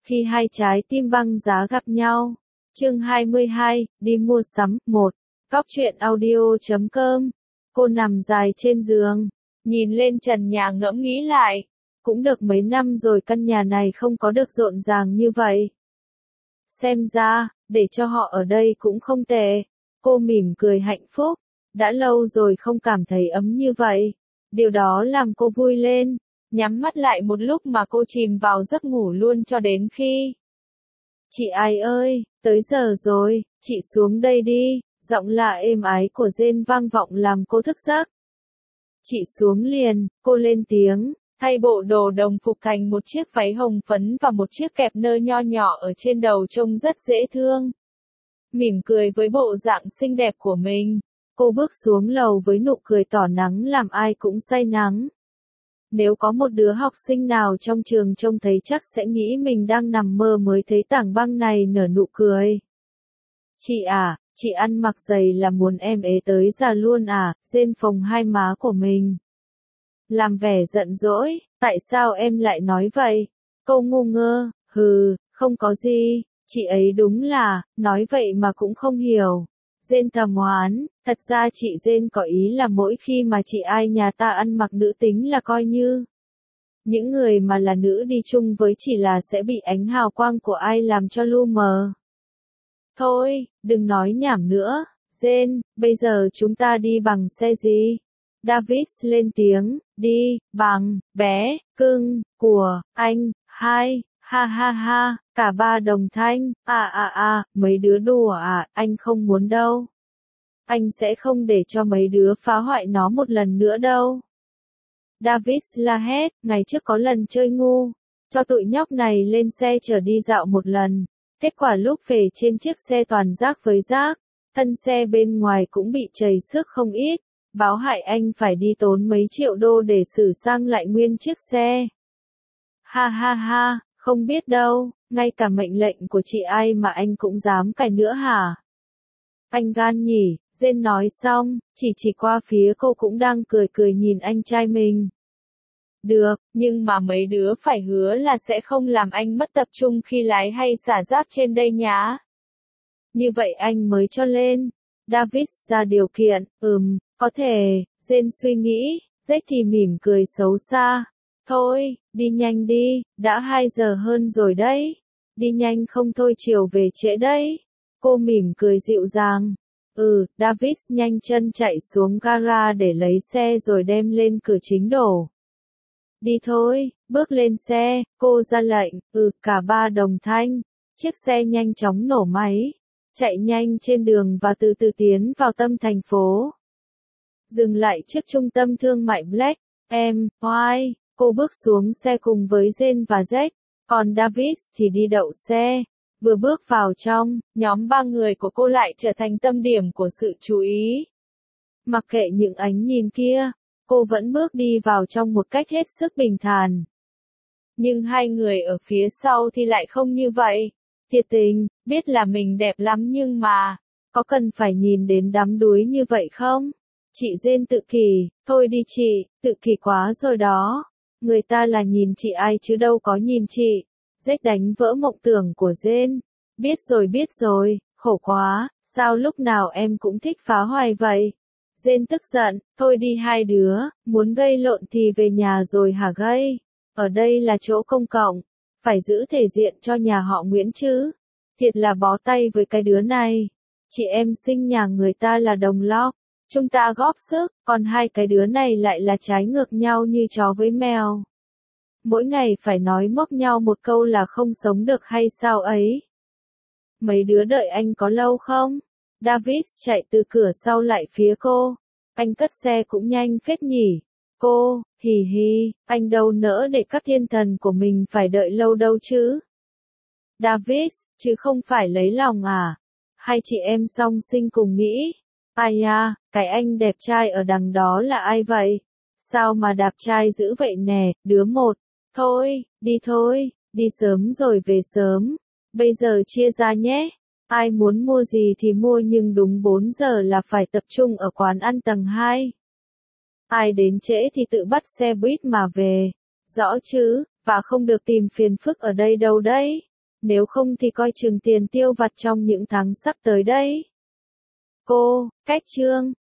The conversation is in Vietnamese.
Khi hai trái tim băng giá gặp nhau. Chương 22, đi mua sắm. 1. Cóc truyện audio.com. Cô nằm dài trên giường, nhìn lên trần nhà ngẫm nghĩ lại. Cũng được mấy năm rồi căn nhà này không có được rộn ràng như vậy. Xem ra, để cho họ ở đây cũng không tệ. Cô mỉm cười hạnh phúc. Đã lâu rồi không cảm thấy ấm như vậy. Điều đó làm cô vui lên. Nhắm mắt lại một lúc mà cô chìm vào giấc ngủ luôn cho đến khi. Chị ai ơi, tới giờ rồi, chị xuống đây đi. Giọng lạ êm ái của Jane vang vọng làm cô thức giấc. Chị xuống liền, cô lên tiếng, thay bộ đồ đồng phục thành một chiếc váy hồng phấn và một chiếc kẹp nơ nho nhỏ ở trên đầu trông rất dễ thương. Mỉm cười với bộ dạng xinh đẹp của mình, cô bước xuống lầu với nụ cười tỏ nắng làm ai cũng say nắng. Nếu có một đứa học sinh nào trong trường trông thấy chắc sẽ nghĩ mình đang nằm mơ mới thấy tảng băng này nở nụ cười. Chị à, chị ăn mặc giày là muốn em ế tới già luôn à? Jane phồng hai má của mình. Làm vẻ giận dỗi, tại sao em lại nói vậy? Cô ngu ngơ, không có gì, chị ấy đúng là, nói vậy mà cũng không hiểu. Jane thầm oán, thật ra chị Jane có ý là mỗi khi mà chị ai nhà ta ăn mặc nữ tính là coi như. Những người mà là nữ đi chung với chỉ là sẽ bị ánh hào quang của ai làm cho lu mờ. Thôi, đừng nói nhảm nữa, Jane, bây giờ chúng ta đi bằng xe gì? David lên tiếng, đi, bằng, bé, cưng, của, anh, hai, ha ha ha, cả ba đồng thanh, mấy đứa đùa à, anh không muốn đâu. Anh sẽ không để cho mấy đứa phá hoại nó một lần nữa đâu. David la hét, ngày trước có lần chơi ngu, cho tụi nhóc này lên xe chở đi dạo một lần. Kết quả lúc về trên chiếc xe toàn rác với rác, thân xe bên ngoài cũng bị trầy xước không ít, báo hại anh phải đi tốn mấy triệu đô để sửa sang lại nguyên chiếc xe. Ha ha ha, không biết đâu, ngay cả mệnh lệnh của chị ai mà anh cũng dám cãi nữa hả? Anh gan nhỉ, Jane nói xong, chỉ qua phía cô cũng đang cười cười nhìn anh trai mình. Được, nhưng mà mấy đứa phải hứa là sẽ không làm anh mất tập trung khi lái hay xả rác trên đây nhá. Như vậy anh mới cho lên. David ra điều kiện, có thể, Jane suy nghĩ, Jack thì mỉm cười xấu xa. Thôi, đi nhanh đi, đã 2 giờ hơn rồi đấy. Đi nhanh không thôi chiều về trễ đấy. Cô mỉm cười dịu dàng. David nhanh chân chạy xuống gara để lấy xe rồi đem lên cửa chính đổ. Đi thôi, bước lên xe, cô ra lệnh, cả ba đồng thanh. Chiếc xe nhanh chóng nổ máy, chạy nhanh trên đường và từ từ tiến vào tâm thành phố. Dừng lại trước trung tâm thương mại Black, White, cô bước xuống xe cùng với Jane và Jack, còn David thì đi đậu xe. Vừa bước vào trong, nhóm 3 người của cô lại trở thành tâm điểm của sự chú ý. Mặc kệ những ánh nhìn kia, cô vẫn bước đi vào trong một cách hết sức bình thản. Nhưng hai người ở phía sau thì lại không như vậy. Thiệt tình, biết là mình đẹp lắm nhưng mà, có cần phải nhìn đến đắm đuối như vậy không? Chị Jane tự kỷ, thôi đi chị, tự kỷ quá rồi đó. Người ta là nhìn chị ai chứ đâu có nhìn chị. Jack đánh vỡ mộng tưởng của Jane. Biết rồi, khổ quá, sao lúc nào em cũng thích phá hoại vậy? Jane tức giận, thôi đi hai đứa, muốn gây lộn thì về nhà rồi hả gây? Ở đây là chỗ công cộng, phải giữ thể diện cho nhà họ Nguyễn chứ. Thiệt là bó tay với cái đứa này. Chị em sinh nhà người ta là đồng lóc, chúng ta góp sức, còn hai cái đứa này lại là trái ngược nhau như chó với mèo. Mỗi ngày phải nói móc nhau một câu là không sống được hay sao ấy? Mấy đứa đợi anh có lâu không? David chạy từ cửa sau lại phía cô. Anh cất xe cũng nhanh phết nhỉ. Cô, hì, anh đâu nỡ để các thiên thần của mình phải đợi lâu đâu chứ. David, chứ không phải lấy lòng à? Hai chị em song sinh cùng nghĩ. Ai à, cái anh đẹp trai ở đằng đó là ai vậy? Sao mà đạp trai dữ vậy nè, đứa một. Thôi, đi sớm rồi về sớm. Bây giờ chia ra nhé. Ai muốn mua gì thì mua nhưng đúng 4 giờ là phải tập trung ở quán ăn tầng 2. Ai đến trễ thì tự bắt xe buýt mà về. Rõ chứ, và không được tìm phiền phức ở đây đâu đấy. nếu không thì coi chừng tiền tiêu vặt trong những tháng sắp tới đấy. Cô, cách chương.